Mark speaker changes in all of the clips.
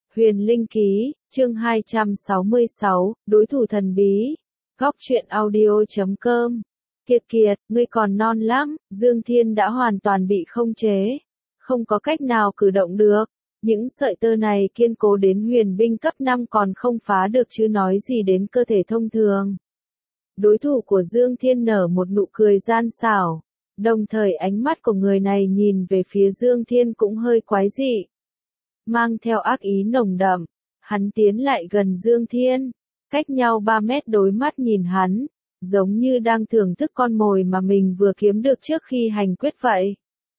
Speaker 1: Huyền Linh Ký, chương 266, đối thủ thần bí. Góc truyện audio.com. Kiệt Kiệt, ngươi còn non lắm, Dương Thiên đã hoàn toàn bị khống chế, không có cách nào cử động được. Những sợi tơ này kiên cố đến huyền binh cấp 5 còn không phá được chứ nói gì đến cơ thể thông thường. Đối thủ của Dương Thiên nở một nụ cười gian xảo, đồng thời ánh mắt của người này nhìn về phía Dương Thiên cũng hơi quái dị, mang theo ác ý nồng đậm. Hắn tiến lại gần Dương Thiên, cách nhau 3 mét đối mắt nhìn hắn, giống như đang thưởng thức con mồi mà mình vừa kiếm được trước khi hành quyết vậy.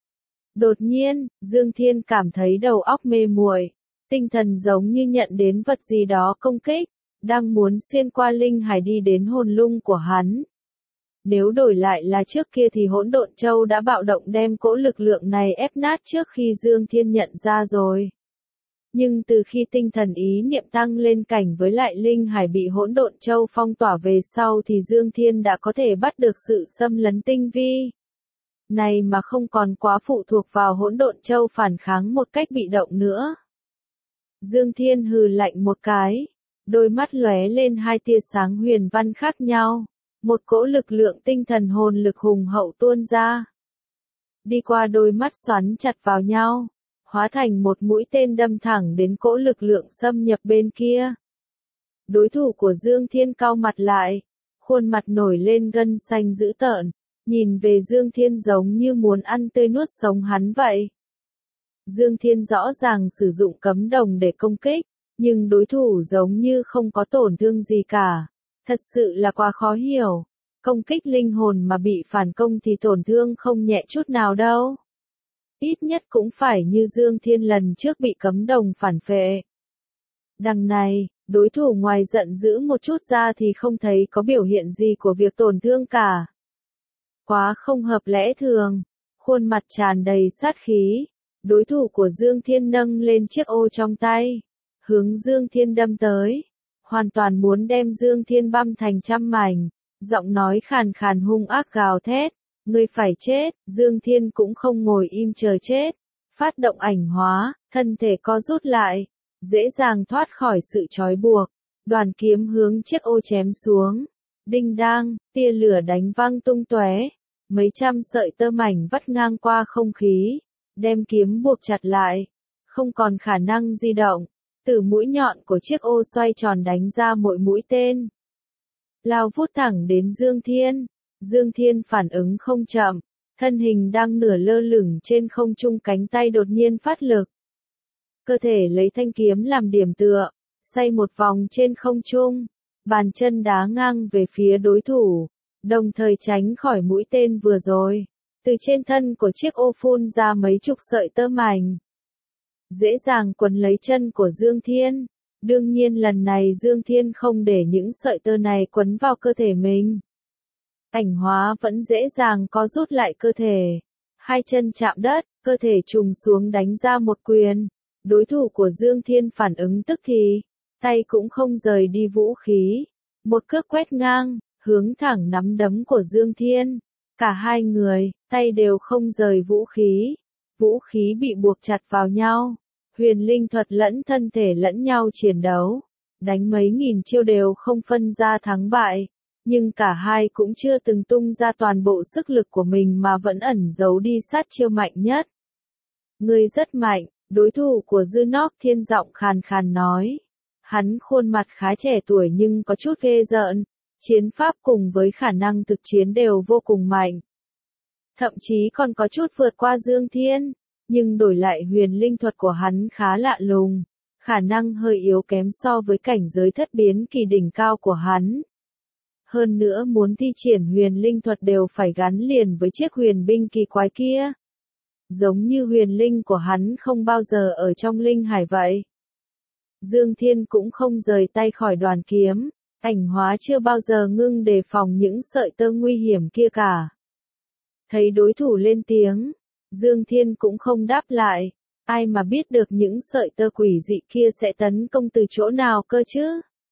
Speaker 1: Đột nhiên, Dương Thiên cảm thấy đầu óc mê muội, tinh thần giống như nhận đến vật gì đó công kích, đang muốn xuyên qua linh hải đi đến hồn lung của hắn. Nếu đổi lại là trước kia thì Hỗn Độn Châu đã bạo động đem cỗ lực lượng này ép nát trước khi Dương Thiên nhận ra rồi. Nhưng từ khi tinh thần ý niệm tăng lên cảnh với lại linh hải bị Hỗn Độn Châu phong tỏa về sau thì Dương Thiên đã có thể bắt được sự xâm lấn tinh vi này mà không còn quá phụ thuộc vào Hỗn Độn Châu phản kháng một cách bị động nữa. Dương Thiên hừ lạnh một cái, đôi mắt lóe lên hai tia sáng huyền văn khác nhau, một cỗ lực lượng tinh thần hồn lực hùng hậu tuôn ra, đi qua đôi mắt xoắn chặt vào nhau, hóa thành một mũi tên đâm thẳng đến cỗ lực lượng xâm nhập bên kia. Đối thủ của Dương Thiên cau mặt lại, khuôn mặt nổi lên gân xanh dữ tợn, nhìn về Dương Thiên giống như muốn ăn tươi nuốt sống hắn vậy. Dương Thiên rõ ràng sử dụng cấm đồng để công kích, nhưng đối thủ giống như không có tổn thương gì cả. Thật sự là quá khó hiểu. Công kích linh hồn mà bị phản công thì tổn thương không nhẹ chút nào đâu. Ít nhất cũng phải như Dương Thiên lần trước bị cấm đồng phản phệ. Đằng này, đối thủ ngoài giận dữ một chút ra thì không thấy có biểu hiện gì của việc tổn thương cả. Quá không hợp lẽ thường, khuôn mặt tràn đầy sát khí. Đối thủ của Dương Thiên nâng lên chiếc ô trong tay, hướng Dương Thiên đâm tới, hoàn toàn muốn đem Dương Thiên băm thành trăm mảnh, giọng nói khàn khàn hung ác gào thét, ngươi phải chết. Dương Thiên cũng không ngồi im chờ chết, phát động ảnh hóa, thân thể co rút lại, dễ dàng thoát khỏi sự trói buộc, đoàn kiếm hướng chiếc ô chém xuống, đinh đang, tia lửa đánh văng tung tóe, mấy trăm sợi tơ mảnh vắt ngang qua không khí, đem kiếm buộc chặt lại, không còn khả năng di động. Từ mũi nhọn của chiếc ô xoay tròn đánh ra mỗi mũi tên, lao vút thẳng đến Dương Thiên. Dương Thiên phản ứng không chậm, thân hình đang nửa lơ lửng trên không trung, cánh tay đột nhiên phát lực. Cơ thể lấy thanh kiếm làm điểm tựa, xoay một vòng trên không trung, bàn chân đá ngang về phía đối thủ, đồng thời tránh khỏi mũi tên vừa rồi. Từ trên thân của chiếc ô phun ra mấy chục sợi tơ mảnh, dễ dàng quấn lấy chân của Dương Thiên. Đương nhiên lần này Dương Thiên không để những sợi tơ này quấn vào cơ thể mình. Ảnh hóa vẫn dễ dàng co rút lại cơ thể. Hai chân chạm đất, cơ thể trùng xuống đánh ra một quyền. Đối thủ của Dương Thiên phản ứng tức thì, tay cũng không rời đi vũ khí. Một cước quét ngang, hướng thẳng nắm đấm của Dương Thiên. Cả hai người, tay đều không rời vũ khí. Vũ khí bị buộc chặt vào nhau. Huyền linh thuật lẫn thân thể lẫn nhau chiến đấu. Đánh mấy nghìn chiêu đều không phân ra thắng bại. Nhưng cả hai cũng chưa từng tung ra toàn bộ sức lực của mình mà vẫn ẩn giấu đi sát chiêu mạnh nhất. Ngươi rất mạnh, đối thủ của Dư Nóc Thiên giọng khàn khàn nói. Hắn khuôn mặt khá trẻ tuổi nhưng có chút ghê rợn. Chiến pháp cùng với khả năng thực chiến đều vô cùng mạnh. Thậm chí còn có chút vượt qua Dương Thiên. Nhưng đổi lại huyền linh thuật của hắn khá lạ lùng. Khả năng hơi yếu kém so với cảnh giới thất biến kỳ đỉnh cao của hắn. Hơn nữa muốn thi triển huyền linh thuật đều phải gắn liền với chiếc huyền binh kỳ quái kia. Giống như huyền linh của hắn không bao giờ ở trong linh hải vậy. Dương Thiên cũng không rời tay khỏi đoàn kiếm. Ảnh hóa chưa bao giờ ngưng đề phòng những sợi tơ nguy hiểm kia cả. Thấy đối thủ lên tiếng, Dương Thiên cũng không đáp lại. Ai mà biết được những sợi tơ quỷ dị kia sẽ tấn công từ chỗ nào cơ chứ?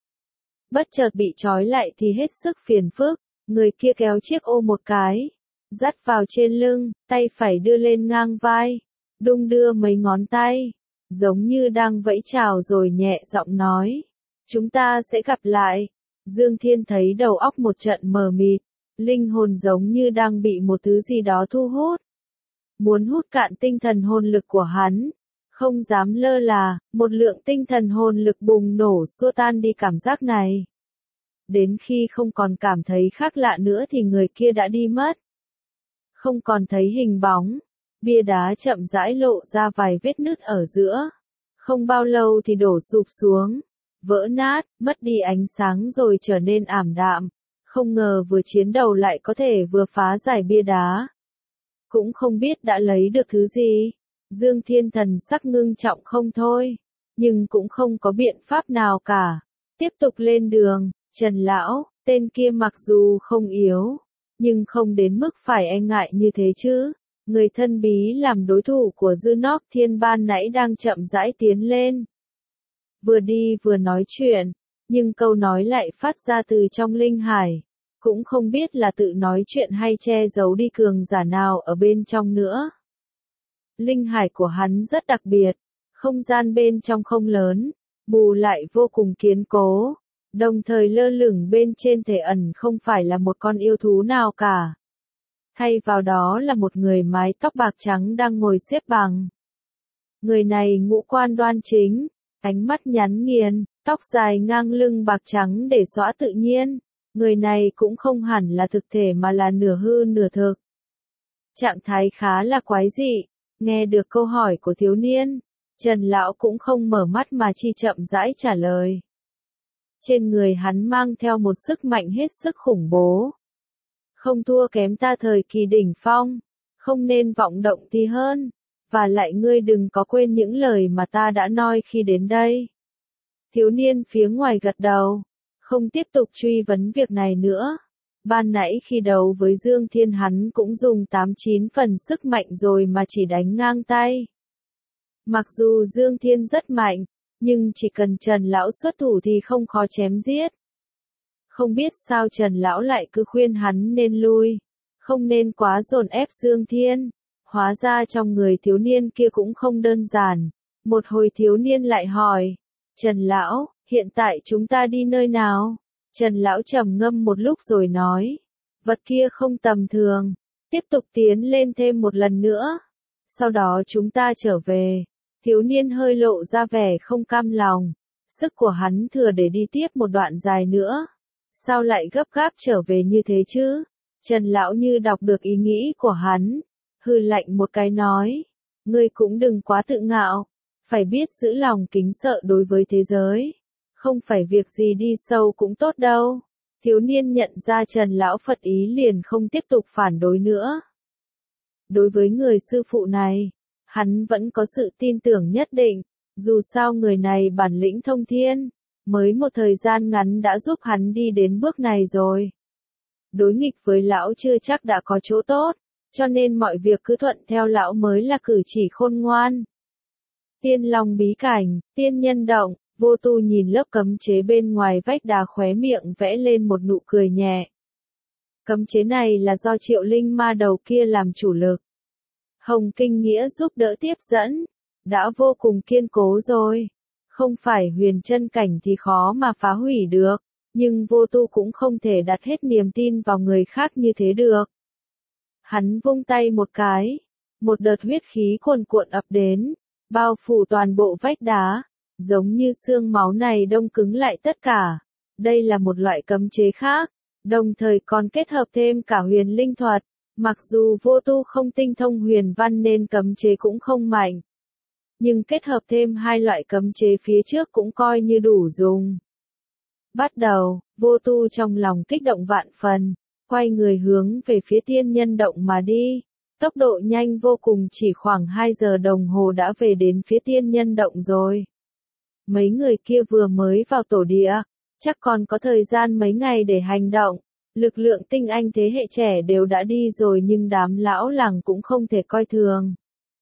Speaker 1: Bất chợt bị trói lại thì hết sức phiền phức. Người kia kéo chiếc ô một cái, dắt vào trên lưng, tay phải đưa lên ngang vai, đung đưa mấy ngón tay. giống như đang vẫy chào rồi nhẹ giọng nói. Chúng ta sẽ gặp lại. Dương Thiên thấy đầu óc một trận mờ mịt, linh hồn giống như đang bị một thứ gì đó thu hút. Muốn hút cạn tinh thần hồn lực của hắn. Không dám lơ là, một lượng tinh thần hồn lực bùng nổ xua tan đi cảm giác này. Đến khi không còn cảm thấy khác lạ nữa thì người kia đã đi mất. Không còn thấy hình bóng, bia đá chậm rãi lộ ra vài vết nứt ở giữa. Không bao lâu thì đổ sụp xuống, vỡ nát, mất đi ánh sáng rồi trở nên ảm đạm. Không ngờ vừa chiến đầu lại có thể vừa phá giải bia đá. Cũng không biết đã lấy được thứ gì. Dương Thiên thần sắc ngưng trọng không thôi, nhưng cũng không có biện pháp nào cả. Tiếp tục lên đường, Trần Lão, tên kia mặc dù không yếu, nhưng không đến mức phải e ngại như thế chứ. Người thân bí làm đối thủ của Dư Nóc Thiên ban nãy đang chậm rãi tiến lên. Vừa đi vừa nói chuyện, nhưng câu nói lại phát ra từ trong linh hải. Cũng không biết là tự nói chuyện hay che giấu đi cường giả nào ở bên trong nữa. Linh hải của hắn rất đặc biệt, không gian bên trong không lớn, bù lại vô cùng kiên cố, đồng thời lơ lửng bên trên thể ẩn không phải là một con yêu thú nào cả. Thay vào đó là một người mái tóc bạc trắng đang ngồi xếp bằng. Người này ngũ quan đoan chính, ánh mắt nhắn nghiền, tóc dài ngang lưng bạc trắng để xõa tự nhiên. Người này cũng không hẳn là thực thể mà là nửa hư nửa thực. Trạng thái khá là quái dị. Nghe được câu hỏi của thiếu niên, Trần Lão cũng không mở mắt mà chỉ chậm rãi trả lời. Trên người hắn mang theo một sức mạnh hết sức khủng bố. Không thua kém ta thời kỳ đỉnh phong, không nên vọng động thì hơn, và lại ngươi đừng có quên những lời mà ta đã nói khi đến đây. Thiếu niên phía ngoài gật đầu, không tiếp tục truy vấn việc này nữa. Ban nãy khi đấu với Dương Thiên hắn cũng dùng 8-9 phần sức mạnh rồi mà chỉ đánh ngang tay. Mặc dù Dương Thiên rất mạnh, nhưng chỉ cần Trần Lão xuất thủ thì không khó chém giết. Không biết sao Trần Lão lại cứ khuyên hắn nên lui, không nên quá dồn ép Dương Thiên. Hóa ra trong người thiếu niên kia cũng không đơn giản. Một hồi thiếu niên lại hỏi, Trần Lão, hiện tại chúng ta đi nơi nào? Trần Lão trầm ngâm một lúc rồi nói, vật kia không tầm thường, tiếp tục tiến lên thêm một lần nữa. Sau đó chúng ta trở về. Thiếu niên hơi lộ ra vẻ không cam lòng, sức của hắn thừa để đi tiếp một đoạn dài nữa. Sao lại gấp gáp trở về như thế chứ? Trần Lão như đọc được ý nghĩ của hắn, hừ lạnh một cái nói, ngươi cũng đừng quá tự ngạo, phải biết giữ lòng kính sợ đối với thế giới. Không phải việc gì đi sâu cũng tốt đâu. Thiếu niên nhận ra Trần Lão phật ý liền không tiếp tục phản đối nữa. Đối với người sư phụ này, hắn vẫn có sự tin tưởng nhất định, dù sao người này bản lĩnh thông thiên, mới một thời gian ngắn đã giúp hắn đi đến bước này rồi. Đối nghịch với lão chưa chắc đã có chỗ tốt, cho nên mọi việc cứ thuận theo lão mới là cử chỉ khôn ngoan. Tiên Long bí cảnh, tiên nhân động. Vô Tu nhìn lớp cấm chế bên ngoài vách đá khóe miệng vẽ lên một nụ cười nhẹ. Cấm chế này là do Triệu Linh ma đầu kia làm chủ lực. Hồng Kinh Nghĩa giúp đỡ tiếp dẫn, đã vô cùng kiên cố rồi. Không phải huyền chân cảnh thì khó mà phá hủy được, nhưng Vô Tu cũng không thể đặt hết niềm tin vào người khác như thế được. Hắn vung tay một cái, một đợt huyết khí cuồn cuộn ập đến, bao phủ toàn bộ vách đá. Giống như xương máu này đông cứng lại tất cả. Đây là một loại cấm chế khác, đồng thời còn kết hợp thêm cả huyền linh thuật. Mặc dù Vô Tu không tinh thông huyền văn nên cấm chế cũng không mạnh. Nhưng kết hợp thêm hai loại cấm chế phía trước cũng coi như đủ dùng. Bắt đầu, Vô Tu trong lòng kích động vạn phần, quay người hướng về phía tiên nhân động mà đi. Tốc độ nhanh vô cùng, chỉ khoảng 2 giờ đồng hồ đã về đến phía tiên nhân động rồi. Mấy người kia vừa mới vào tổ địa, chắc còn có thời gian mấy ngày để hành động. Lực lượng tinh anh thế hệ trẻ đều đã đi rồi nhưng đám lão làng cũng không thể coi thường.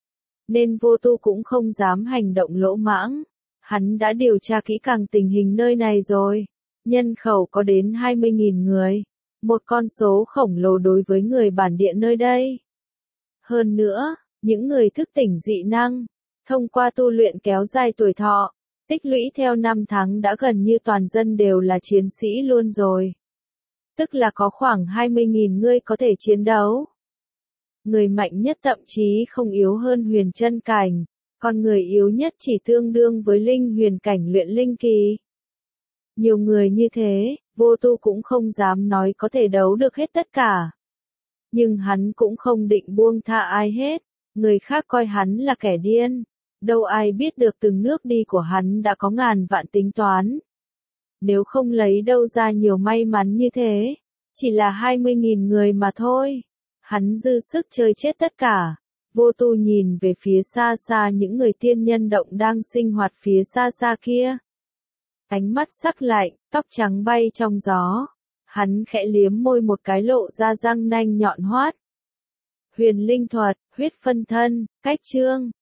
Speaker 1: Nên Vô Tu cũng không dám hành động lỗ mãng. Hắn đã điều tra kỹ càng tình hình nơi này rồi. Nhân khẩu có đến 20.000 người. Một con số khổng lồ đối với người bản địa nơi đây. Hơn nữa, những người thức tỉnh dị năng, Thông qua tu luyện kéo dài tuổi thọ, tích lũy theo năm tháng đã gần như toàn dân đều là chiến sĩ luôn rồi. Tức là có khoảng 20.000 người có thể chiến đấu. Người mạnh nhất thậm chí không yếu hơn huyền chân cảnh, còn người yếu nhất chỉ tương đương với linh huyền cảnh luyện linh kỳ. Nhiều người như thế, vô tu cũng không dám nói có thể đấu được hết tất cả. Nhưng hắn cũng không định buông tha ai hết, người khác coi hắn là kẻ điên. Đâu ai biết được từng nước đi của hắn đã có ngàn vạn tính toán. Nếu không lấy đâu ra nhiều may mắn như thế, chỉ là 20.000 người mà thôi. Hắn dư sức chơi chết tất cả. Vô tu nhìn về phía xa xa những người tiên nhân động đang sinh hoạt phía xa xa kia. Ánh mắt sắc lạnh, tóc trắng bay trong gió. Hắn khẽ liếm môi một cái lộ ra răng nanh nhọn hoắt. Huyền linh thuật, huyết phân thân, cách chương.